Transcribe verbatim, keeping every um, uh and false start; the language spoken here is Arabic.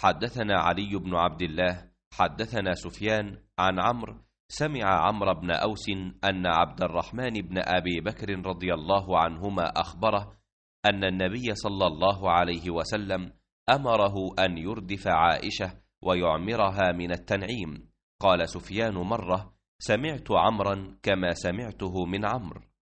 حدثنا علي بن عبد الله حدثنا سفيان عن عمرو سمع عمرو بن أوس أن عبد الرحمن بن أبي بكر رضي الله عنهما أخبره أن النبي صلى الله عليه وسلم أمره أن يردف عائشة ويعمرها من التنعيم. قال سفيان مرة: سمعت عمرا كما سمعته من عمرو.